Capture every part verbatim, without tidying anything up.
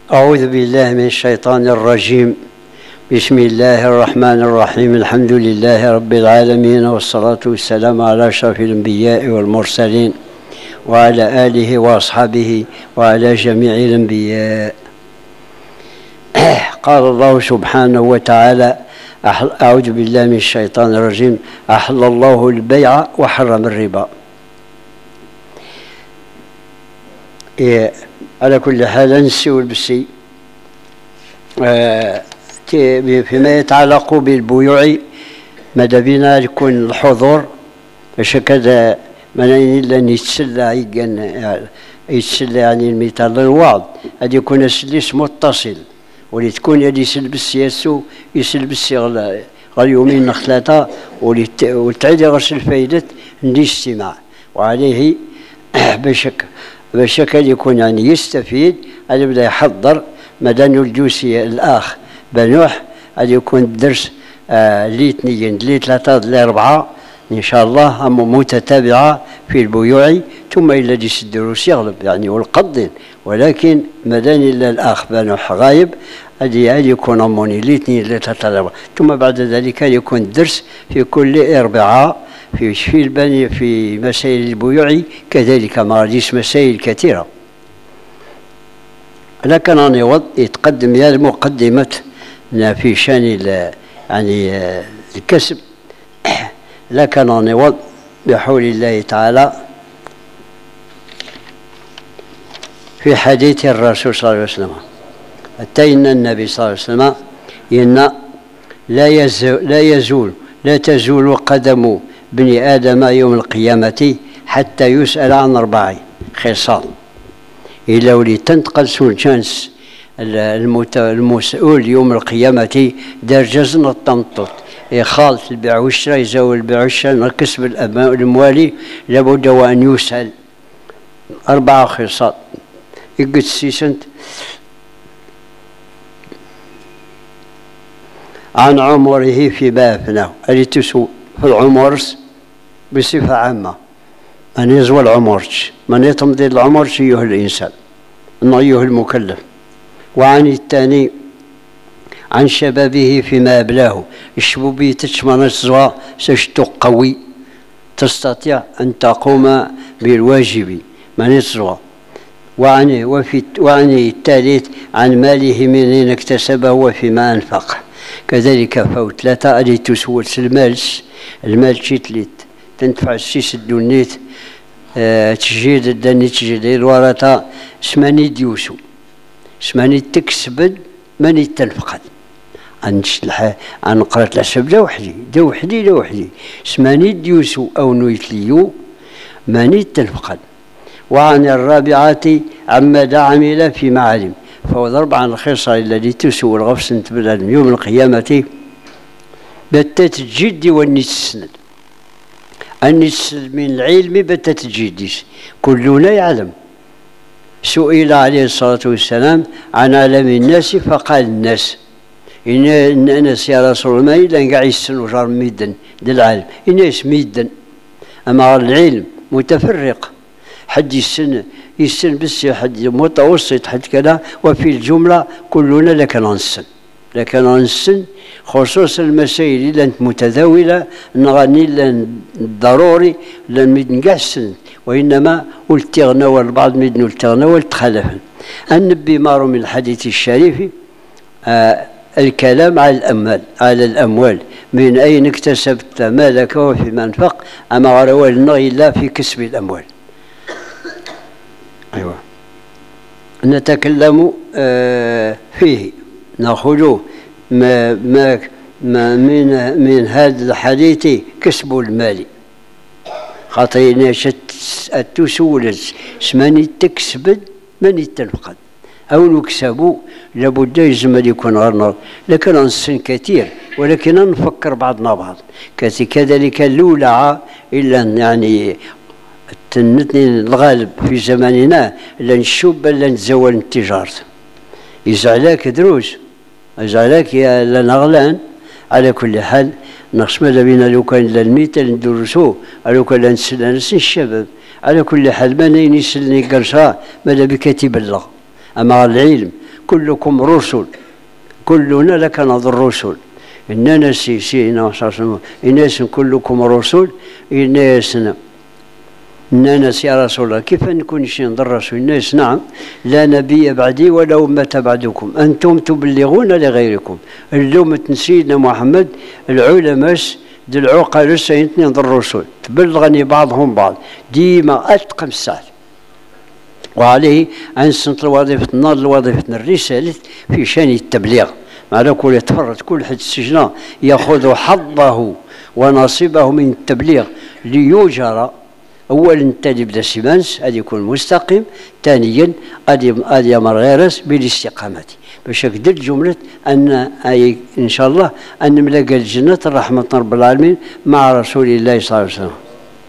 أعوذ بالله من الشيطان الرجيم. بسم الله الرحمن الرحيم. الحمد لله رب العالمين، والصلاة والسلام على أشرف الأنبياء والمرسلين وعلى آله وأصحابه وعلى جميع الأنبياء. قال الله سبحانه وتعالى: أعوذ بالله من الشيطان الرجيم. أحل الله البيع وحرم الربا. إيه على كل حال نسيو البسي آه فيما يتعلق بالبيوع ماذا بينا يكون الحضور باش كذا منين الا يتسلى يتسلى يعني المثال الوعظ هذا يكون السليس متصل، ولي تكون يدي يسلبس ياسو يسلبس غير يومين ثلاثه وتعيد غسل الفايدة ندي استماع وعليه باش باش كان يكون يعني يستفيد. هذا بدا يحضر مدان الجوسي الاخ بنوح هذا يكون الدرس آه لي اثنين لي ثلاثه لي اربعه ان شاء الله متتابعه في البيوع، ثم الى ديس الدروس يغلب يعني والقضين، ولكن مدان الا الاخ بنوح غايب هذه هذه يكون اموني لي اثنين لي ثلاثه لي اربعه، ثم بعد ذلك يكون الدرس في كل اربعاء في في البني في مسائل البيوع كذلك مراجيس مسائل كثيرة. لكن أنا يتقدم يا المقدمة في شان يعني الكسب، لكن أنا بحول الله تعالى في حديث الرسول صلى الله عليه وسلم أتينا النبي صلى الله عليه وسلم إن لا يزول لا يزول لا تزول قدم بني آدم يوم القيامة حتى يسأل عن أربع خصال. إلا ولي تنتقل سولجانس المسؤول يوم القيامة دار جزن التنطط خالط البيع والشراء يزول البيع والشراء كسب الأموال لابد وأن يسأل أربع خصال. يقول سيسنت عن عمره فيما أفناه اللي تسوء في العمر بصفة عامة، من يزوى العمر من يتمضي العمر أيها الإنسان أيها المكلف. وعن الثاني عن شبابه فيما أبلاه، الشبوبية تشمل الزوا سشتو قوي تستطيع أن تقوم بالواجب من الزوا. وعن وفي وعن الثالث عن ماله من أين اكتسبه وفيما أنفقه، كذلك فوت ثلاثة اللي تسول المال المال شيتليت تنفع السيس الدونيت اه تجيد الدني تجيد الورثة سماني ديوسو سماني تكسبد ماني تنفقد عن شلحة عن قرأت الحساب دا وحدي دا وحدي دا وحدي سماني ديوسو أو نويتليو ماني تنفقد. وعن الرابعة عما عمل في معالم، فهو ضرب عن الخصال الذي تسوى الغفص تبدا يوم القيامة بتت الجد والنسند. النس من العلم بتت الجد كلنا يعلم. سئل عليه الصلاة والسلام عن علم الناس فقال الناس إن الناس يا رسول الله إلا قاعد يسن جار ميدن دل العالم الناس ميدن، أما العلم متفرق حد يسن يسن بس حد متوسط حد كذا، وفي الجملة كلنا لكن نسن لكن نسن خصوصا المسائل اللي انت متداولة نغني لن ضروري لن مدنقسن، وإنما التغنى البعض مدن التغنى والتخلفا. النبي مارو من الحديث الشريف آه الكلام على الأموال على الأموال من أين اكتسبت مالك وفيما أنفق، أما روى النغي لا في كسب الأموال. أيوة نتكلم آه فيه نأخذ ما ما ما من من هذا الحديث كسب المال خاطينا شت التسول سماني تكسبد ماني تنفقد أو نكسبوا لابد يزم يكون غير، لكن نسن كثير ولكن نفكر بعضنا بعض كذلك اللولعة إلا يعني تنتني الغالب في زماننا لن نشوب لن نتزول التجارة يزعلاك دروس يزعلاك يا لنغلان. على كل حال نقسم بينا لو كان للميت ندرسوه لو كان نسل نسل الشباب. على كل حال ما نيسلني قرصا ماذا بكتب الله، أما العلم كلكم رسل، كلنا لك نظر الرسل. إننا سي سي إناس كلكم رسل، إناسنا الناس يا رسول الله كيف نكون شي نضر رسول الناس؟ نعم، لا نبي بعدي ولا أمة بعدكم، أنتم تبلغون لغيركم. اللومة سيدنا محمد العلماء دي العقلاء سينتني نضر الرسل تبلغني بعضهم بعض ديما أتقم الساعة. وعليه أنسنت وظيفة النار وظيفة الرسالة في شأن التبليغ. على كل يتفرد كل حد السجن يأخذ حظه ونصيبه من التبليغ ليجرى. أولا تالي بدا سيمانس هذا يكون مستقيم، ثانيا هذا يمر غيرس بالاستقامة باش هكذا جملة أن أي إن شاء الله أن نملقى الجنة رحمة رب العالمين مع رسول الله صلى الله عليه وسلم.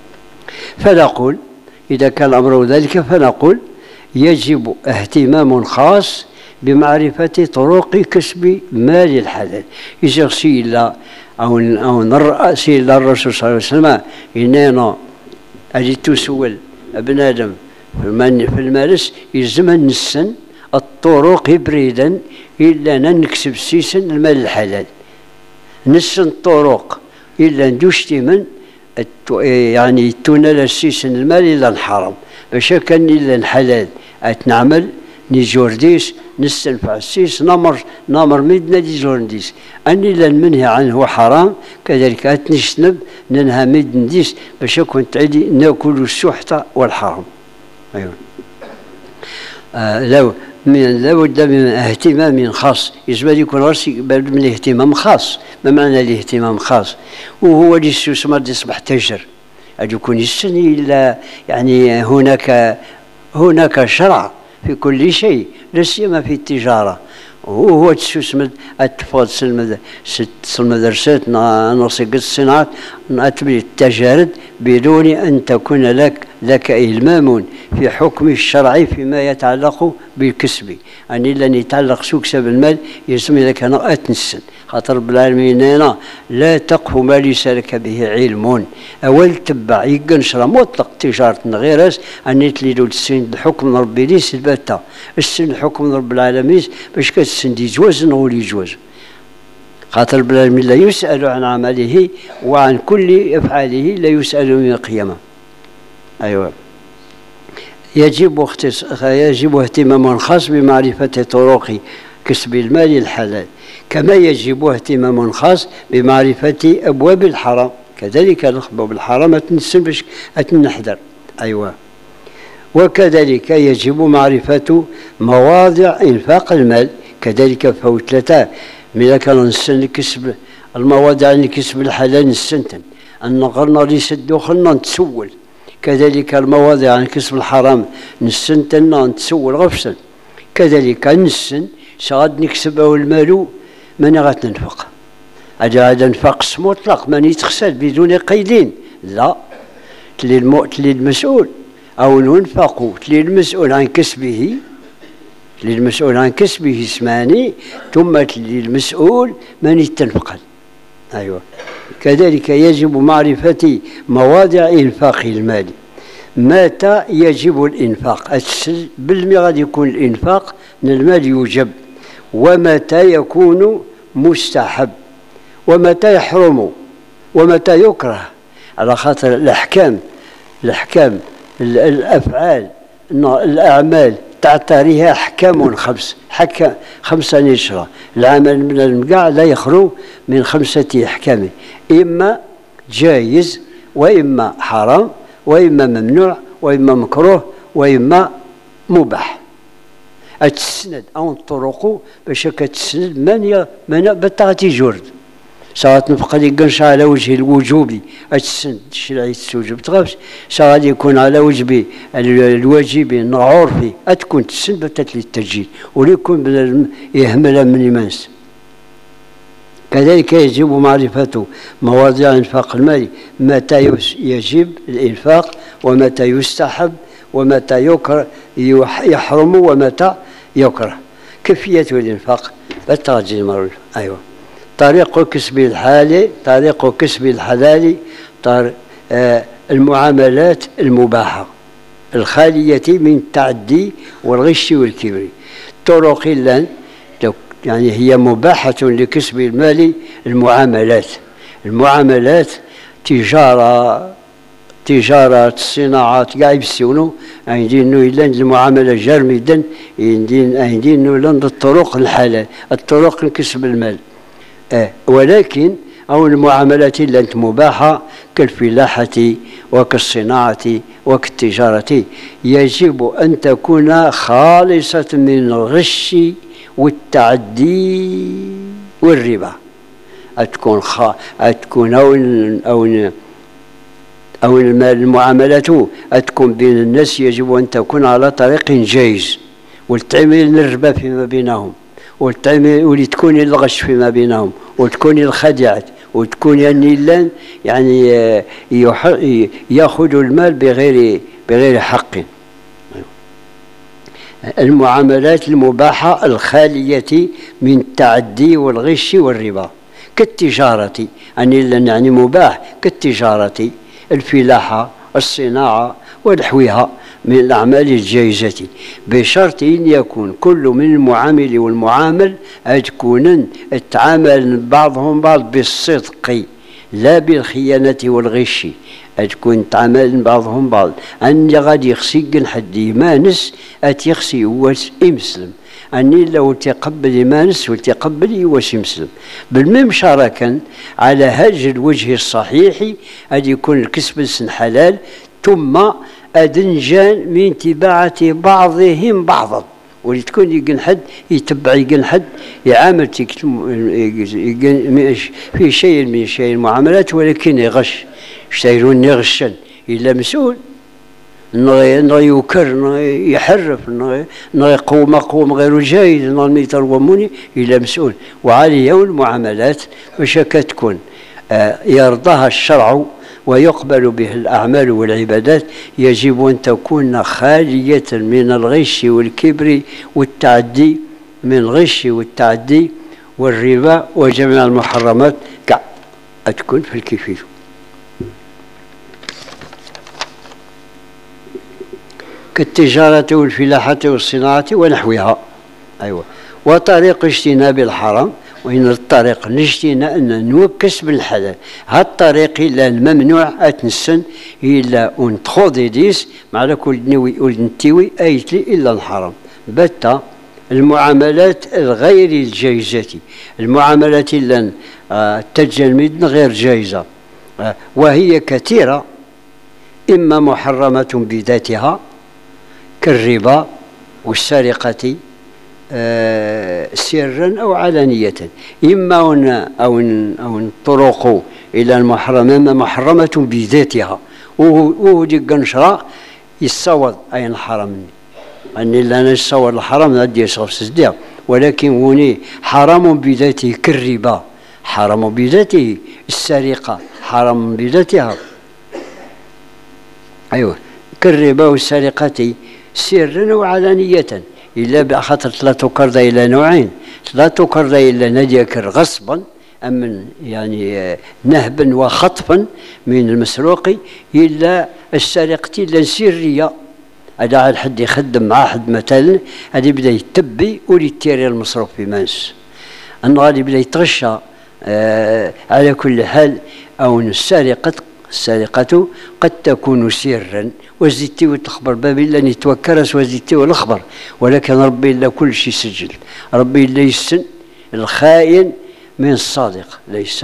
فنقول إذا كان الأمر ذلك فنقول يجب اهتمام خاص بمعرفة طرق كسب مال الحلال. إذا سئل أو أو سئل الرسول صلى الله عليه وسلم إننا أجي تسول ابن آدم في المارس يلزم نسن الطرق بريدا إلا نكسب سيسن المال الحلال. نسن الطرق إلا ندوشتي من يعني تنال السيسن المال إلا الحرام باش كان إلا الحلال أتنعمل نيجورديس نستنفع السيس نمر نمر ميدنا دي جورديس أني لا المنهي عنه حرام كذلك أتنشنب ننهى ميدنا ديس باش كنت عدي ناكل السحت والحرام. أيوة. آه لو من لابد من اهتمام خاص يجب أن يكون راسي من الاهتمام خاص. ما معنى الاهتمام خاص؟ وهو اللي يسمى يصبح تاجر أن يكون يسني إلا يعني هناك هناك شرع في كل شيء لا سيما في التجارة. وهو تسمى التفاصيل المدرسات نصيق الصناعات نأتبي التجارد بدون أن تكون لك لك إلمام في حكم الشرع فيما يتعلق بالكسب. يعني لن يتعلق سوء كسب المال يسمي لك أنا أتنسن خاطر رب العالمين هنا لا تقف ما ليس لك به علم. أول تبع يقنشر مطلق تجارة غير أن يتليلوا السن الحكم ربي ليس البتة السن حكم رب العالمين باش كتسن دي جواز نقول يجوز خاطر رب العالمين لا يسأل عن عمله وعن كل أفعاله لا يسأل يوم القيامة. أيوة. يجب اختص... يجب اهتمام خاص بمعرفة طرق كسب المال الحلال كما يجب اهتمام خاص بمعرفة أبواب الحرام. كذلك أبواب الحرام أتنسل باش أتنحذر. أيوة. وكذلك يجب معرفة مواضع إنفاق المال. كذلك فوتلتا من كان نسن كسب المواضع لكسب الحلال نسنتن أن نقرنا ليس دخلنا نتسول. كذلك المواضع عن كسب الحرام نسنتنا نتسول غفصا. كذلك نسن سغاد نكسب أو المال من غات ننفق أجا هذا نفق مطلق من يتغسل بدون قيدين لا تلي المسؤول أو ننفق تلي المسؤول عن كسبه تلي المسؤول عن كسبه اسماني ثم تلي المسؤول من يتنفقل. أيوة. كذلك يجب معرفة مواضع إنفاق المال. متى يجب الإنفاق؟ بالمي غادي يكون الإنفاق من المال يوجب، ومتى يكون مستحب، ومتى يحرم، ومتى يكره. على خاطر الأحكام الأحكام الأفعال الأعمال تعتريها أحكام خمس حكا خمسة نشرة. العمل من المقع لا يخلو من خمسة أحكام، إما جائز وإما حرام وإما ممنوع وإما مكروه وإما مباح. أتسند أو الطرق باش كتسند من من بتاعتي جرد سواء نفقد يقنش على وجه الوجوبي أتسند الشرعي تسوجب تغفش سواء يكون على وجه الواجبي العرفي أتكون تسند بتات للتسجيل وليكون يهمل من يمانس. كذلك يجب معرفة مواضع إنفاق المال، متى يجب الإنفاق ومتى يستحب ومتى يكره يحرم ومتى يكره. كيفية الإنفاق بالترجي المرور. أيوة. طريق كسب الحال طريق كسب الحلال طريق آه المعاملات المباحة الخالية من التعدي والغش والكبر. الطرق اللان يعني هي مباحة لكسب المال. المعاملات المعاملات تجارة تجارة الصناعات كاع يبسيونو عندينو إلا المعاملة جرمدا عندين عندينو إلا الطرق الحلال الطرق لكسب المال. آه ولكن أو المعاملات اللي أنت مباحة كالفلاحة وكالصناعة وكالتجارة يجب أن تكون خالصة من الغش والتعدي والربا. أتكون خا أتكون أو أو أو المعاملات أتكون بين الناس يجب أن تكون على طريق جيز، والتعمل الربا فيما بينهم، والتعمل ولتكون الغش فيما بينهم، وتكون الخديعة، وتكون يعني لان يعني يأخذ المال بغير بغير حق. المعاملات المباحة الخالية من التعدي والغش والربا كالتجارة يعني يعني مباح كالتجارة، الفلاحة، الصناعة ونحوها من الأعمال الجائزة، بشرط أن يكون كل من المعامل والمعامل تكون تعامل بعضهم بعض بالصدق لا بالخيانة والغش، تكون تعامل بعضهم بعض أني غادي يخسي حد يمانس أتيخسي هو يمسلم، أني لو تقبل يمانس وتقبل يواس يمسلم بالميم شاركا على هذا الوجه الصحيح أن يكون الكسب السن حلال، ثم أدنجان من تباعة بعضهم بعضا، ولتكون يقن حد يتبع يقن حد يعامل في شيء من شيء المعاملات ولكن يغش يشتيرون يغشن إلا مسؤول نغي يكر يحرف نغي يقوم قوم غير جيد نغي يتروموني إلا مسؤول. وعليه المعاملات وش كتكون يرضاها الشرع ويقبل به الأعمال والعبادات يجب أن تكون خالية من الغش والكبر والتعدي، من الغش والتعدي والربا وجميع المحرمات كاع تكون في الكفيل. كالتجارة والفلاحة والصناعة ونحوها. أيوة. وطريق اجتناب الحرام، وإن الطريق نجتنا أن نوكس بالحلال، هاد الطريق إلا الممنوع أتنسن إلا أنتخوضي ديس مع كل نوي ونتيوي أيتلي إلا الحرام. بتا المعاملات الغير الجائزة، المعاملات إلا التجميد غير جائزة وهي كثيرة، إما محرمة بذاتها كالربا والسرقة آه سرا أو علانية، إما أو أو الطرق إلى المحرمة محرمة بذاتها وهو ديك نشرة يصور أين حرام أني لا نصور الحرام غادي يصور سديا، ولكن وني حرام بذاته كالربا حرام بذاته، السرقة حرام بذاتها. أيوه كالربا والسرقة سرا وعلانية، إلا بخاطر لا تكرد إلى نوعين، لا تكرد إلى نديكر غصبا أمن يعني نهبا وخطفا من المسروق، إلا السرقة إلا سرية، هذا حد يخدم مع حد مثلا هذا يبدا يتبي ويتيري المصروف في مانس، أنه غادي يبدا يتغشى آه على كل حال. أو السرقة السرقة قد تكون سرا وزدتي وتخبر باب إلا نتوكرس وزدتي والأخبر، ولكن ربي إلا كل شيء سجل، ربي إلا يسن الخائن من الصادق ليس.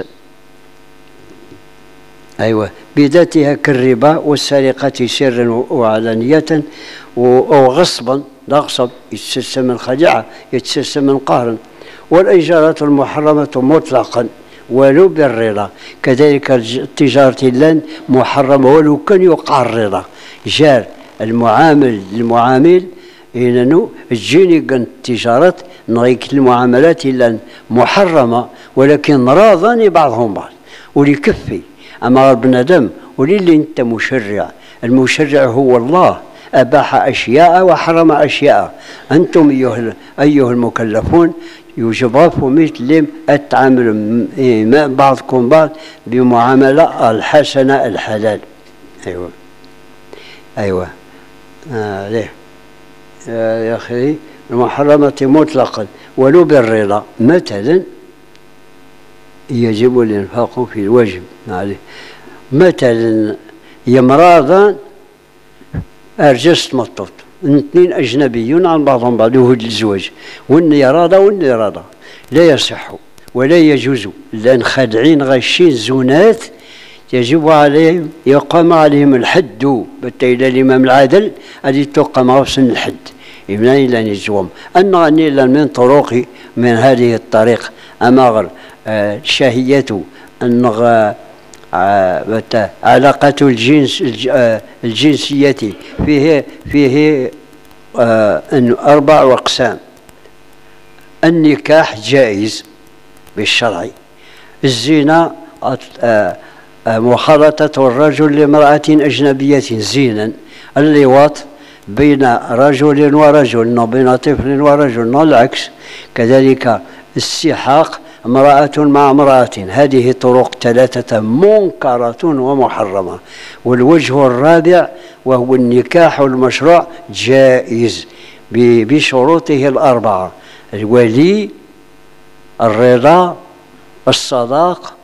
أيوة بذاتها كالربا والسرقة سرا وعلانية أو غصبا، لا غصب يتسلسل من خديعة يتسلسل من قهر. والإيجارات المحرمة مطلقا ولو بالرضا، كذلك التجارة لان محرمة ولو كان يوقع الرضا، جار المعامل المعامل إنه تجيني كان التجارات نغيك المعاملات لان محرمة ولكن راضاني بعضهم بعض وليكفي. أما بنادم وللي أنت مشرع، المشرع هو الله، أباح أشياء وحرم أشياء، أنتم أيها أيها المكلفون يوجب لكم مثل التعامل بعضكم بعض بمعاملة الحسنة الحلال. أيوة أيوة آه ليه آه يا أخي المحرمة مطلقا ولو بالرضا. مثلا يجب الإنفاق في الواجب عليه. مثلا يمراضان أرجست مطوط اثنين أجنبيون عن بعضهم بعض يهود الزواج والني راضى والني راضى لا يصح ولا يجوز لأن خادعين غاشين زونات يجب عليهم يقام عليهم الحد بالتالي الإمام العادل الذي تقام غسن الحد إمنا إلا نجوم أن إلا من طرق من هذه الطريق أماغر آه شهية أن آه علاقة الجنس آه الجنسية فيه فيه آه أن أربع أقسام. النكاح جائز بالشرع، الزنا آه مخالطة الرجل لامرأة أجنبية زينا، اللواط بين رجل ورجل بين طفل ورجل والعكس، كذلك السحاق امرأة مع امرأة. هذه طرق ثلاثة منكرة ومحرمة. والوجه الرابع وهو النكاح المشروع جائز بشروطه الأربعة: الولي، الرضا، الصداق،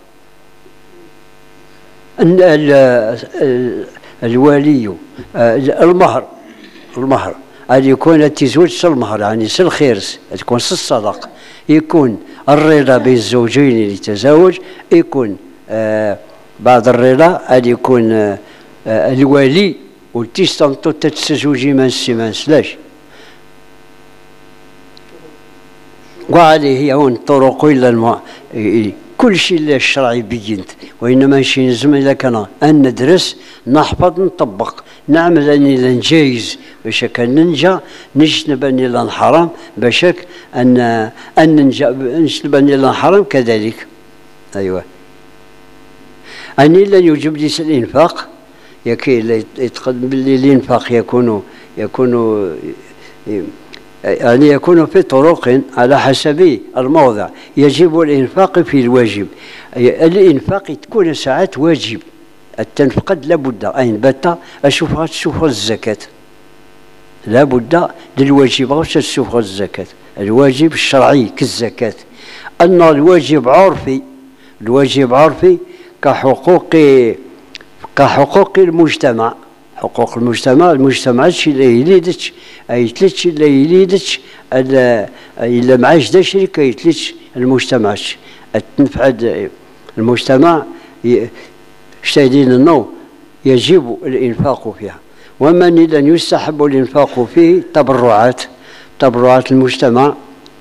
الولي، المهر. المهر هذا يكون التزوج المهر يعني سل خيرس تكون الصدق، يكون الرضا بين الزوجين اللي يتزوج، يكون آه بعد الرضا هذا يكون آه الولي والتيستانتو تتزوجي من السمان سلاش. وعليه هي هون طرق إلا الم... كل شيء اللي الشرع بينت، وإنما شيء لازم إذا كان أن ندرس نحفظ نطبق نعمل أني لنجايز باش كان ننجا نجنب أني لنحرام باش أن أن ننجا نجنب أني لنحرام كذلك. أيوة أني لن يوجب لي الإنفاق يكي يتقدم باللي الإنفاق يكون يكون يعني يكون في طرق على حسب الموضع. يجب الإنفاق في الواجب. الإنفاق تكون ساعات واجب التنفقد لابد أين بات أشوفها تشوف الزكاة، لابد للواجب غير تشوف الزكاة. الواجب الشرعي كالزكاة. أن الواجب عرفي، الواجب عرفي كحقوق كحقوق المجتمع. حقوق المجتمع، المجتمع شي اللي يليدش ايتلتش اللي يليدش الا معاش دا شركه يتلتش المجتمع تنفع المجتمع شاهدين انه يجب الانفاق فيها. ومن لن يستحب الانفاق فيه تبرعات، تبرعات المجتمع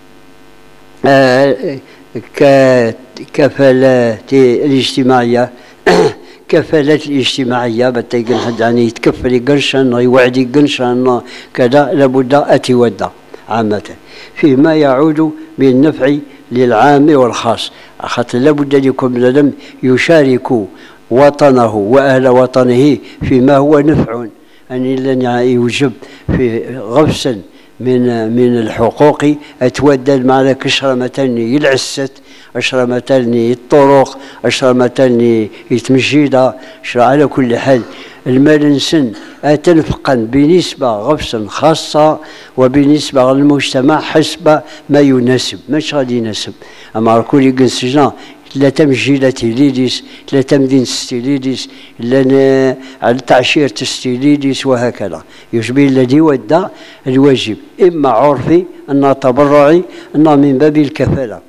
ككفالات الاجتماعيه كفالات الاجتماعيه بتيجي حد يعني يتكفل قرشا يوعد قرشا كذا لابد اتي ودا عامه فيما يعود بالنفع للعام والخاص. خاطر لابد ان يكون بنادم يشارك وطنه واهل وطنه فيما هو نفع، ان لن يوجب في غفسا من من الحقوق اتودد مع كشرمة يلعست أشرمة الطرق أشرمة يتمجيدا. على كل حال المال نسن أتنفقا بنسبة غفصا خاصة وبنسبة للمجتمع حسب ما يناسب، مش غادي يناسب. أما كل قنسجنا لا تمجيلة ليديس لا تمدين ستيليديس لا على التعشير تستيليديس وهكذا. يجب الذي ودى الواجب إما عرفي أن تبرعي أن من باب الكفالة.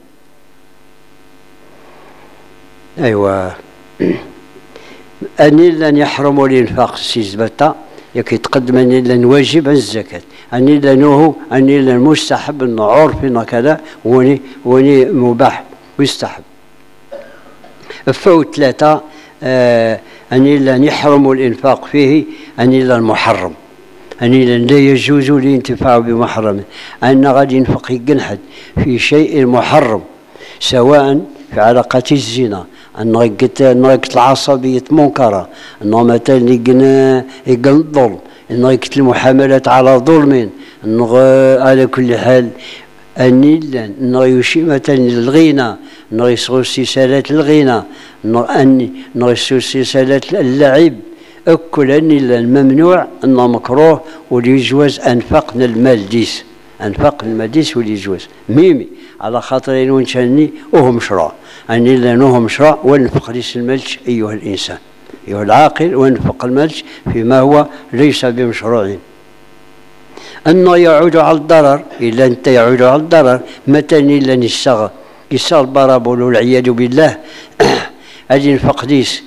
أيوة أني لن يحرم الإنفاق سيزبتا يكي تقدم أني لن واجب الزكاة، أني لنه أني لن مستحب أن عرفي كذا وني وني مباح ويستحب. فوت ثلاثة آه أني لن يحرم الإنفاق فيه أني لن محرم، أني لن لا يجوز الانتفاع بمحرم، أن غادي ينفق يقنحد في شيء محرم سواء في علاقة الزنا، أن قلت العصبية منكرة، أنه مثلا يقن الظلم، أنه قلت المحاملة على ظلم، أنه على كل حال أني لن أنه يشي مثلا الغنى، أنه يسغو استسالات الغنى، أنه يسغو استسالات اللعب، أكل أني لن ممنوع أنه مكروه وليجوز أنفقنا المال ديس أنفق المديس واليجوز ميمي على خاطر ونشاني وهو مشروع أني لأنه مشروع وانفق ليس الملج أيها الإنسان أيها العاقل وانفق الملج فيما هو ليس بمشروع. أنه يعود على الضرر إلا أنت يعود على الضرر متى إلا نشتغل يصال بارابول والعياذ بالله أجي نفق ليس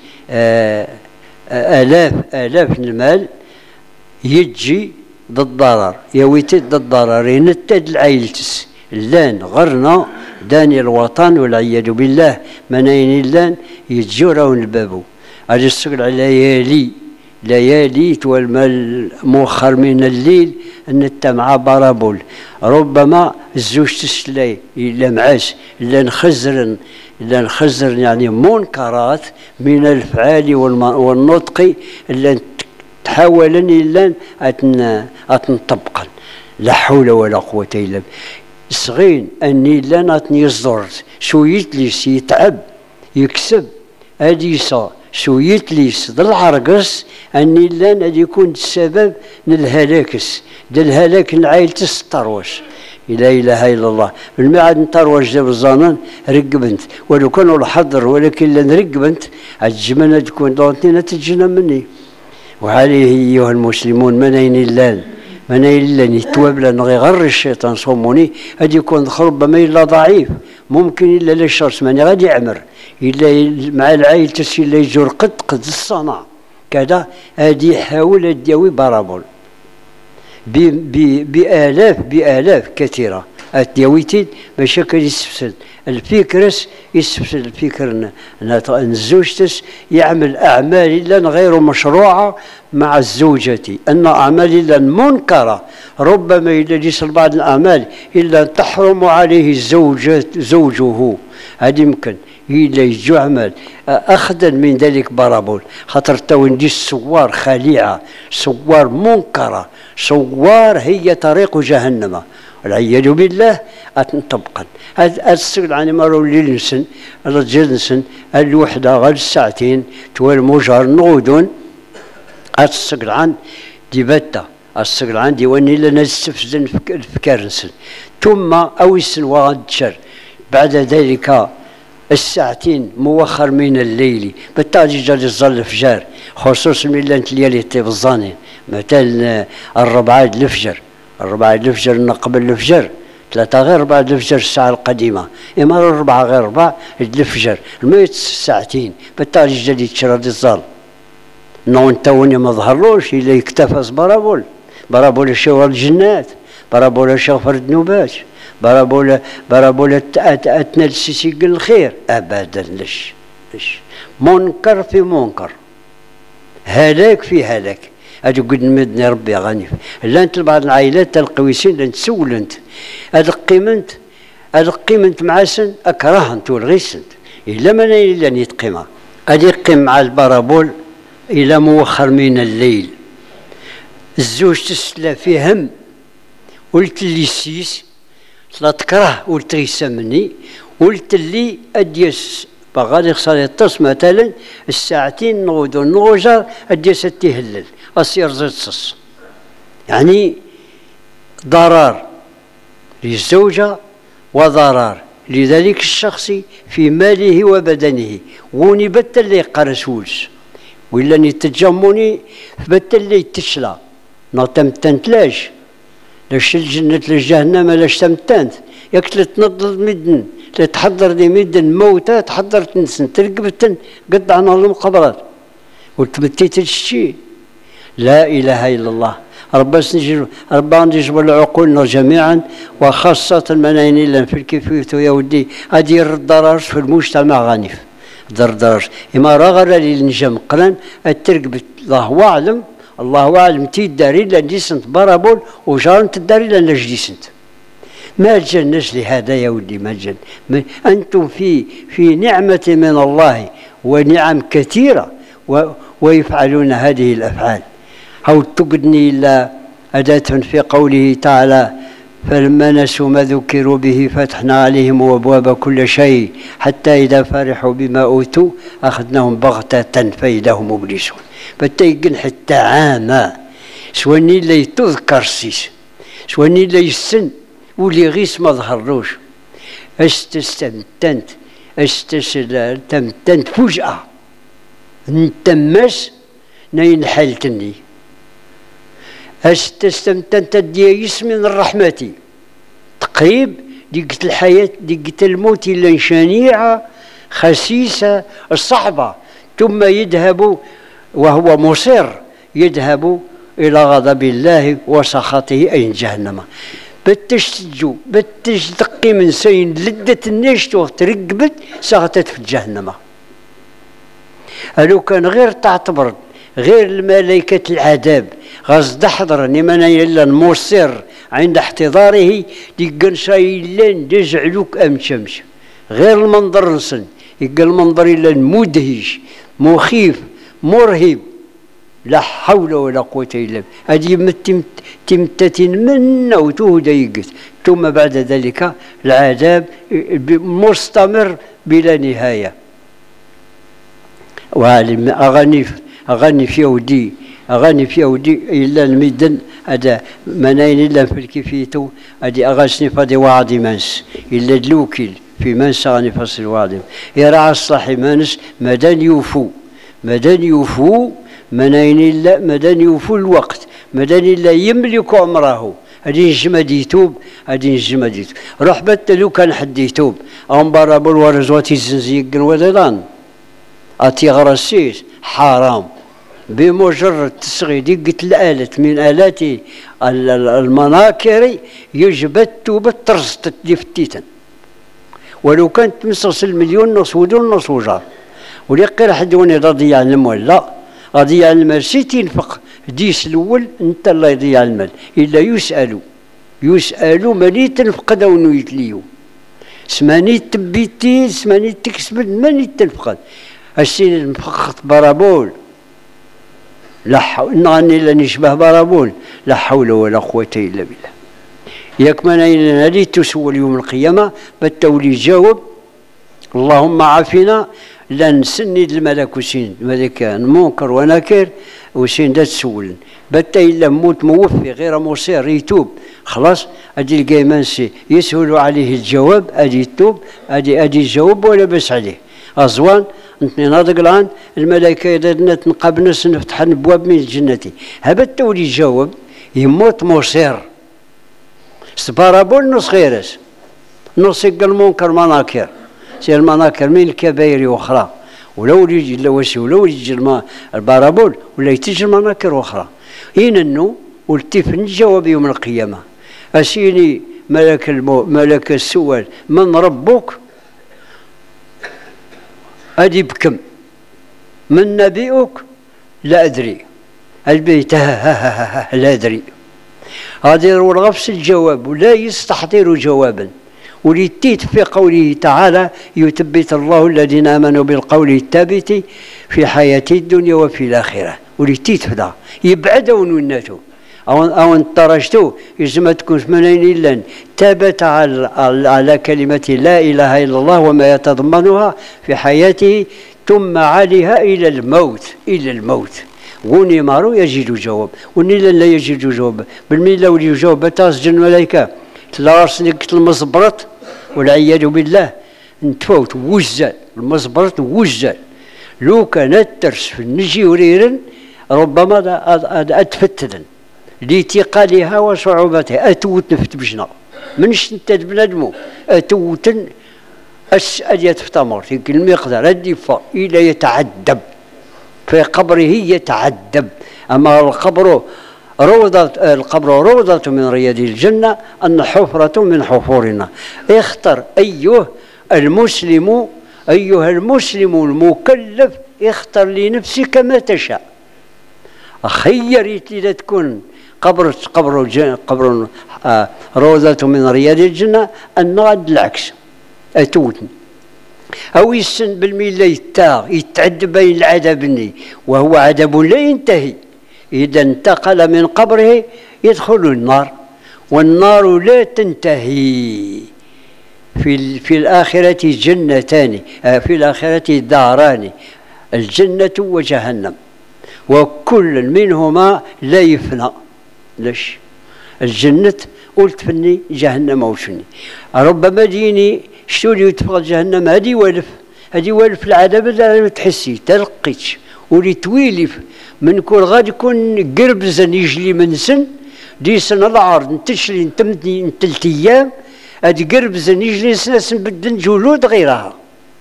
آلاف آلاف المال يجي ضد ضرر يويتي ضد ضررين التد العيلتس اللان غرنا داني الوطن والعياذ بالله منين اللان يتجورون البابو أجي السقل على ليالي ليالي والمال مؤخر من الليل أن انت مع بارابول ربما الزوج تسلي إلا معاش إلا نخزرن إلا نخزرن يعني منكرات من الفعال والنطق إلا تحاول إلا أتن أتنطبقا لا حول ولا قوة إلا بالله صغين أني لا أتني يصدرت شو يتليس يتعب يكسب أديسا شو يتليس ذا العرقس أني لان أدي يكون السبب للهلاكس دا الهلاك العائلة تستروش لا إله إلا الله بالمعاد نتروش دا بالظنان رقبنت ولو كانوا الحضر ولكن لان رقبنت الجمانة تكون دوتنين تجينا مني. وعليه أيها المسلمون منين اللان منين اللان يتوابلا نغي غر الشيطان صوموني أدي يكون ربما إلا ضعيف ممكن إلا للشرس ماني غادي يعمر إلا مع العائلة تسي إلا يجور قد قد الصنع كذا هادي يحاول يديوي بارابول بآلاف بآلاف كثيرة أديويتين مشاكل يسفسد الفكرس يسفسد الفكر الزوجتس يعمل أعمال إلا غير مشروعة مع الزوجة أن أعمال إلا منكرة ربما إلا ليس بعض الأعمال إلا تحرم عليه الزوجة زوجه هذا يمكن إلا يجو عمل أخذا من ذلك بارابول خاطر توندي الصور خليعة صور منكرة صور هي طريق جهنم والعياذ بالله أتنطبقا هذا السجل عن مرو الليل نسن الرجال نسن الوحدة غير الساعتين توال مجار نغودون السجل عن ديبتا السجل عن ديواني لنا السفزن الفكار نسن ثم أو السن وغد شر بعد ذلك الساعتين موخر من الليل بالتالي جال الظل الفجر خصوصا من انت ليالي طيب الظاني مثلا الربعة الفجر الربعة الفجر قبل الفجر ثلاثة غير ربعة الفجر الساعة القديمة إما الربعة غير ربعة الفجر الميت ساعتين بالتالي جال يتشرد الظل نون توني ما ظهرلوش إلا يكتفى برابول برابول الشوار الجنات برابول الشوفر الذنوبات برابولا برابولا أتنى السيسي الخير أبدا ليش ليش منكر في منكر هلاك في هلاك أجي قد مدني ربي غني لا أنت بعض العائلات القويسين لأن تسول أنت هذا قيمنت هذا قيمنت معسن أكره أنت والغيسنت إلا من إلا أن يتقيمها أدي قيم مع البرابول إلى موخر من الليل الزوج تسلى في هم قلت لي سيس لا تكره قلت يسمني قلت لي أديس بغادي خصها يطس مثلا الساعتين نغدو نغجر أديس تهلل أصير زيت صص يعني ضرر للزوجة وضرر لذلك الشخص في ماله وبدنه وني بتل لي قرسولش ولا نتجموني بتل لي تشلا نعتم تنتلاش لاش الجنة لجهنم لاش تمتانت ياك تنضل مدن تحضر دي مدن موتى تحضر تنسن ترقبتن قد عنا المقبرات وتمتيت الشيء لا إله إلا الله ربنا نجيب ربنا يجبر عقولنا جميعا وخاصة المناين اللي في الكيفية يا ودي أدير الضرر في المجتمع غنيف ضرر إما رغر للنجم قرن الترقب الله أعلم الله أعلم تي الداري لأن ديسنت برابول وجارنت الداري لأن جديسنت ما الجنش لهذا يا ولدي ما الجن أنتم في في نعمة من الله ونعم كثيرة و ويفعلون هذه الأفعال هو تقدني إلا أداة في قوله تعالى فلما نسوا ما ذكروا به فتحنا عليهم أبواب كل شيء حتى إذا فرحوا بما أوتوا أخذناهم بغتة فإذا هم مبلسون فتيقن حتى عاما سواني اللي تذكر سيس سواني اللي يسن ولي غيس ما ظهرلوش استستمتنت استستمتنت فجأة نتمس نين حالتني استستمتنت ديايس من الرحمة تقريب دقة الحياة دقة الموت إلا شنيعة خسيسة الصعبة ثم يذهب وهو مصر يذهب إلى غضب الله وسخطه أي جهنم بتش تجو بتش دقي من سين لدة النشتو ترقبت سقطت في جهنم. لو كان غير تعتبر غير الملائكة العذاب غصد حضر نمنا إلا المصر عند احتضاره ديقن شايلين دجعلوك أم شمس غير المنظر نصن يقال المنظر إلا مدهش مخيف مرهب لا حول ولا قوة إلا بالله هذه تمتة من وتهدى يقت ثم بعد ذلك العذاب مستمر بلا نهاية. وأغاني أغاني في ودي أغاني في ودي إلا المدن هذا منين إلا في الكيفيتو هذه أغاسني فادي وعدي منس إلا دلوكيل في منس أغاني فصل وعدي يرعى الصلاحي منس مدان يوفو مدان يوفو منين إلا مدان يوفو الوقت مدان إلا يملك عمره هذه الجمد يتوب هذه الجمد يتوب روح بت لو كان حد يتوب أم بارابو الورزواتي زنزيق ودلان أتي غرسيس حرام بمجرد تصغي دقة الآلة من آلات المناكر يجب التوبة ترصت لفتيتا ولو كانت مصص المليون نص ودون نص وجار وليقير حدوني رضي عن المال لا رضي عن المال سيتي ينفق ديس الأول أنت الله يضيع المال إلا يسألوا يسألوا ماني تنفقد أو يتليو سماني تبيتي سماني تكسب ماني تنفقد السين المفخط برابول لا حول نغني لا نشبه برابول لا حول ولا قوة إلا بالله. ياك ما نادي تسول يوم القيامة بالتولي جاوب اللهم عافنا لا نسند الملك وسين الملك منكر ونكر وسين دا تسول بتا إلا موت موفي غير مصير يتوب خلاص أدي القيمانسي يسهل عليه الجواب أدي يتوب أدي أدي يجاوب ولا بس عليه أزوان نتني ناضق الآن الملائكة إذا نتنقب ناس نفتح أبواب من الجنة هذا التولي يجاوب يموت مصير سبارابول نص غيرس نص المنكر مناكر سير المناكر من الكبائر أخرى ولو يجي اللوسي ولو يجي البارابول ولا يتجي المناكر أخرى هنا إنه والتفن الجواب يوم القيامة أسيني ملك المو ملك السؤال من ربك أدي بكم من نبيك لا أدري البيت لا أدري هذا الغفص الجواب ولا يستحضر جوابا ولتيت في قوله تعالى يثبت الله الذين آمنوا بالقول الثابت في حياة الدنيا وفي الآخرة ولتيت فدا يبعدوا وناتو أو أو انترجتوا يجب تكون ثمانين إلا ثبت على على كلمة لا إله إلا الله وما يتضمنها في حياته ثم عليها إلى الموت إلى الموت غوني مارو يجد جواب ونيلا لا يجد جواب بالميلا ولي يجاوب تاسجن الملائكة تلارسنك المصبرت والعياذ بالله نتفوت وزال المصبرت وزال لو كانت ترس في النجي وريرن ربما أتفتلن لاتقالها وصعوبتها أتوت نفت بجنا منش انت بنادمو أتوتن أسأل يتفتمر في المقدار الدفاع إلى يتعذب في قبره يتعذب أما القبر روضة القبر روضة من رياض الجنة أن حفرة من حفورنا اختر أيها المسلم أيها المسلم المكلف اختر لنفسك ما تشاء خيرت إذا تكون قبر قبر قبر آه روضة من رياض الجنة أن العكس أتوتن أو يسن بالميلة يتاغ يتعد بين العذابني وهو عذاب لا ينتهي إذا انتقل من قبره يدخل النار والنار لا تنتهي في في الآخرة جنتان في الآخرة داران الجنة وجهنم وكل منهما لا يفنى ليش الجنة قلت فني جهنم وشني ربما ديني شتولي يتفق جهنم هذه والف هذه والف العذاب اللي تحسي تلقيتش ولي تويلف من كل غادي يكون قربزا يجلي من سن دي سنة العرض نتشري نتمدي نتلت ايام هادي قربزا يجلي سنة نبدل جلود غيرها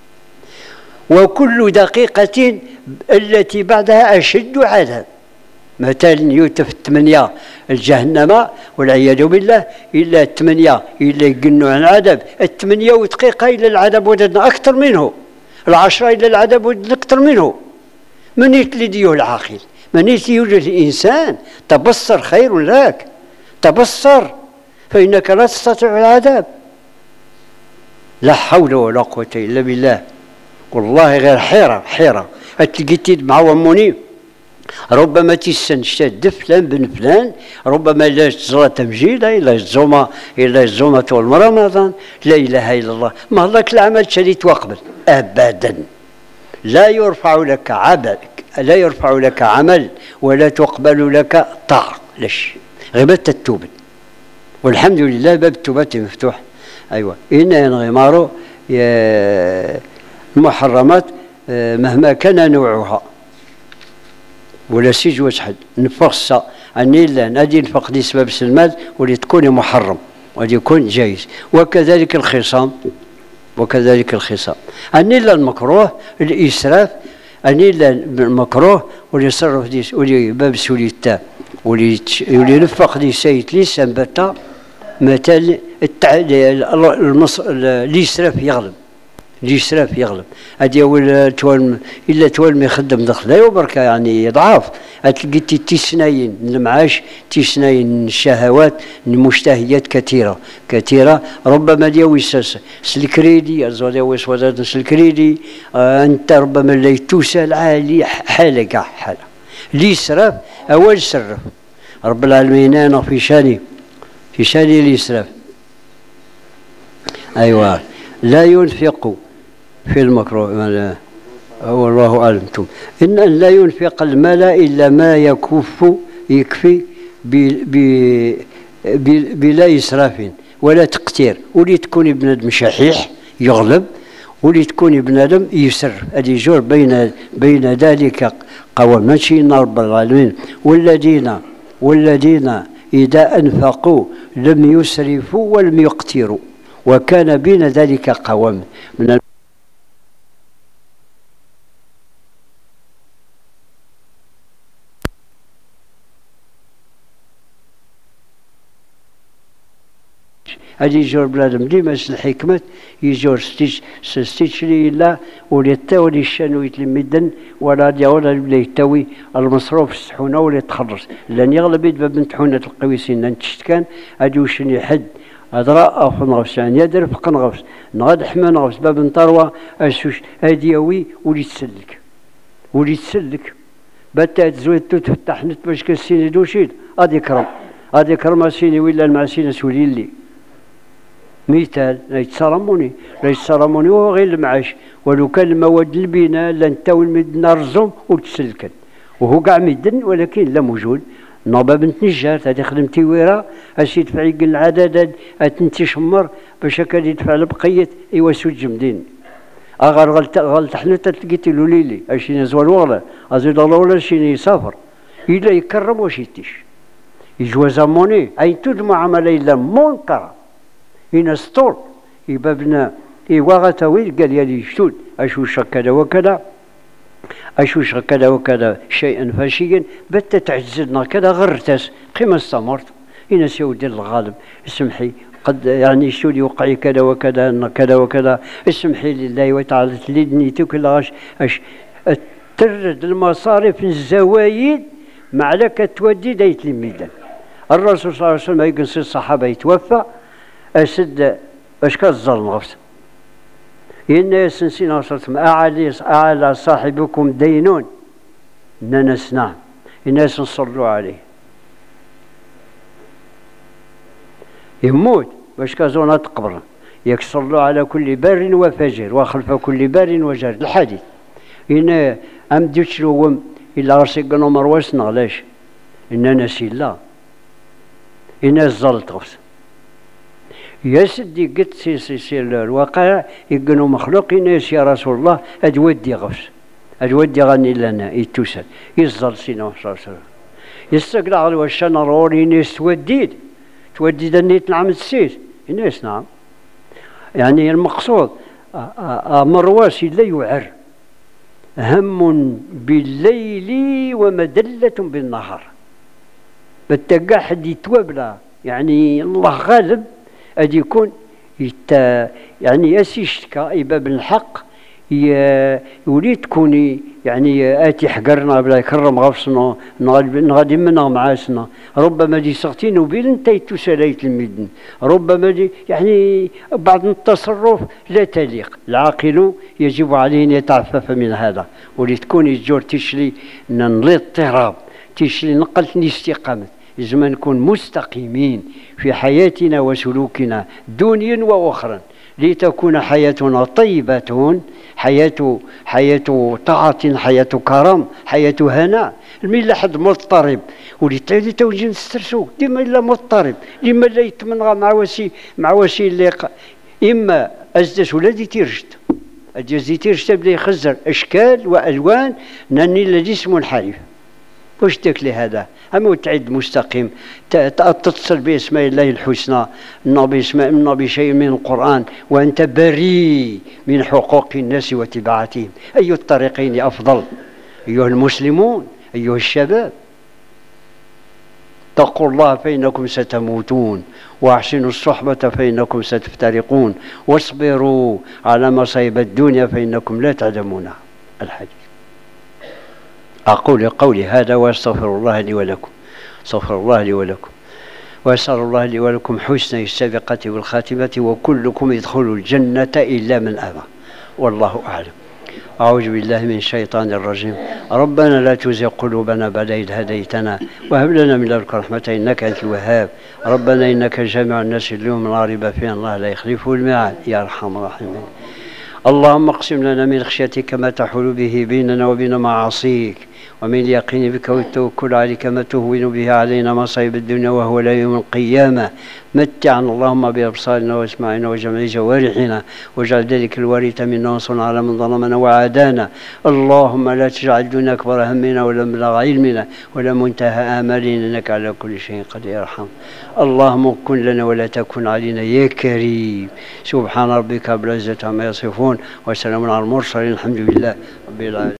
وكل دقيقة التي بعدها أشد عذاب مثلا يوتف الثمانية الجهنم والعياذ بالله إلا الثمانية إلا يقنوا عن العذاب الثمانية ودقيقة إلا العذاب ودنا أكثر منه العشرة إلا العذاب ودنا أكثر منه من يتلديه العاقل من يتلديه الإنسان تبصر خير لك تبصر فإنك لا تستطيع العذاب لا حول ولا قوة إلا بالله والله غير حيرة حيرة أتلقيتي مع وموني ربما تيسن شاد فلان بن فلان ربما لا تزرى تمجيدة إلا الزومة إلا الزومة والرمضان لا إله إلا الله ما هلاك العمل شريت وقبل أبدا لا يرفع لك عمل لا يرفع لك عمل ولا تقبل لك طاعة ليش غيبت التوبة والحمد لله باب التوبة مفتوح أيوة إن غمارو المحرمات مهما كان نوعها ولا سيج وسحد نفقص أني لا نادي نفق دي سبب سلمات ولي تكون محرم ولي يكون جايز وكذلك الخصام وكذلك الخصام أني لا المكروه الإسراف أني لا المكروه ولي يصرف ديس ولي باب سوليتا ولي ولي نفق دي سيد لي سنبتا مثلا الإسراف يغلب الإسراف يغلب هادي أول توالم إلا توالم يخدم دخله وبركة يعني ضعاف هتلقيتي تسناين المعاش تسناين الشهوات المشتهيات كثيرة كثيرة ربما ديوي سلكريدي أزول ديوي سوادات سلكريدي آه أنت ربما اللي توسال عالي حالة كاع حالة الإسراف أول سرف رب العالمين أنا في شاني في شاني الإسراف أيوة لا ينفق في المكروه هو الله أعلم إن أن لا ينفق المال إلا ما يكف يكفي بلا إسراف ولا تقتير ولي تكون ابن آدم شحيح يغلب ولي تكون ابن آدم يسر هذه جور بين بين ذلك قوام ماشي رب العالمين والذين والذين إذا أنفقوا لم يسرفوا ولم يقتروا وكان بين ذلك قوام من هذه يجور بلادم ديما الحكمة يجور ستيش ستيش لي لا وليتا ولي الشانو يتلمدن ولا ديا ولا بلا يتاوي المصروف السحونة ولا يتخلص لأن يغلب يدبا بنت حونة القويسين نتشت كان هادي وشني حد أدراء أخو نغفس يعني يدر فق نغفس نغاد حما نغفس باب نطروة أسوش هاديوي ولي تسلك ولي تسلك باتا تزويد تفتح نت باش كالسيني دوشيد أدي كرم أدي كرم سيني ولا المعسينة سولي لي مثال لا يتصرموني لا يتصرموني وهو غير المعاش ولو كان المواد البناء لنتاول مدنا رزم وتسلكن وهو كاع مدن ولكن لا موجود نوبة بنت نجار هذه خدمتي ويرا اش يدفع يقل العدد اتنتي شمر باش هكا يدفع البقية ايوا سوج جمدين اغار غلط غلط حنا تلقيتي له ليلي اش نزوال وغلا ازيد الله ولا شي يسافر الا يكرم واش يتيش يجوز موني اي تود معاملة الا منكره هنا سطول يبابنا إيواغتاوي قال يلي شتود أشوش كذا وكذا أشوش كذا وكذا شيئا فشيئا بتا تعجزنا كذا غرتاس قيمة استمرت هنا سيودي الغالب اسمحي قد يعني شتود يوقعي كذا وكذا كذا وكذا اسمحي لله وتعالى تلدني تكل غاش أش ترد المصارف الزوايد معلك تودي دايت الميدان الرسول صلى الله عليه وسلم يقنص الصحابة يتوفى أسد باش كالظلم غفص إن يسنسين وصلتم أعلى أعلى صاحبكم دينون ننس نعم الناس نصلوا عليه يموت باش كازونا تقبر يكصلوا على كل بار وفجر وخلف كل بار وجر الحديث إن أم ديتشلوهم إلا غرسيقنا مرواس نغلاش إن نسي الله إن الزلط غفص يا سيدي قلت سي سي سي الواقع يقنوا مخلوقين يا رسول الله أدودي غفس أدودي غني لنا يتوسل يصدر سينا وحصر سر يستقل على وشان روري ناس توديد توديد النيت نعم السيس الناس نعم يعني المقصود مرواسي لا يعر هم بالليل ومدلة بالنهار بتلقى حد يتوبلا يعني الله غالب أدي يكون يتا يعني يسيشتكا باب الحق يولي تكوني يعني آتي حقرنا بلا يكرم غفصنا نغادي منا معاسنا ربما دي سغتين وبين انت يتوساليت المدن ربما دي يعني بعض التصرف لا تليق العاقل يجب عليه ان يتعفف من هذا ولي تكون الجور تشلي ننلي اضطراب تشلي نقلتني استقامة لازم نكون مستقيمين في حياتنا وسلوكنا دنيا واخرى لتكون حياتنا طيبة حياة حياة طاعة حياة كرم حياة هناء الملا حد مضطرب ولتالي توجي نسترسو ديما لا مضطرب لما لا يتمنغى مع وسي مع وسي اللي اما ازدس ولا دي تيرشت الجزي تيرشت بدا يخزر اشكال والوان ناني الذي اسم منحرف واش داك لهذا أما تعد مستقيم تتصل باسماء الله الحسنى النبي اسماء النبي شيء من القرآن وأنت بريء من حقوق الناس وتبعاتهم أي الطريقين أفضل أيها المسلمون أيها الشباب اتقوا الله فإنكم ستموتون وأحسنوا الصحبة فإنكم ستفترقون واصبروا على مصائب الدنيا فإنكم لا تعلمونها الحديث. أقول قولي هذا وأستغفر الله لي ولكم استغفر الله لي ولكم وأسأل الله لي ولكم حسن السابقة والخاتمة وكلكم يدخلوا الجنة إلا من أبى والله أعلم. أعوذ بالله من الشيطان الرجيم. ربنا لا تزغ قلوبنا بعد إذ هديتنا وهب لنا من لدنك رحمة إنك أنت الوهاب. ربنا إنك جامع الناس اليوم لا ريب فيه الله لا يخلفه الميعاد يا أرحم الراحمين. اللهم اقسم لنا من خشيتك ما تحول به بيننا وبين معاصيك ومن اليقين بك والتوكل عليك ما تهون به علينا مصائب الدنيا وهو لا يوم القيامة. متعنا اللهم بأبصارنا واسماعنا وجميع جوارحنا واجعل ذلك الوارث منا وانصرنا على من ظلمنا وعادانا. اللهم لا تجعل الدنيا أكبر همنا ولا مبلغ علمنا ولا منتهى آمالنا إنك على كل شيء قدير ارحم. اللهم كن لنا ولا تكن علينا يا كريم. سبحان ربك رب العزة عما يصفون وسلام على المرسلين الحمد لله رب العالمين.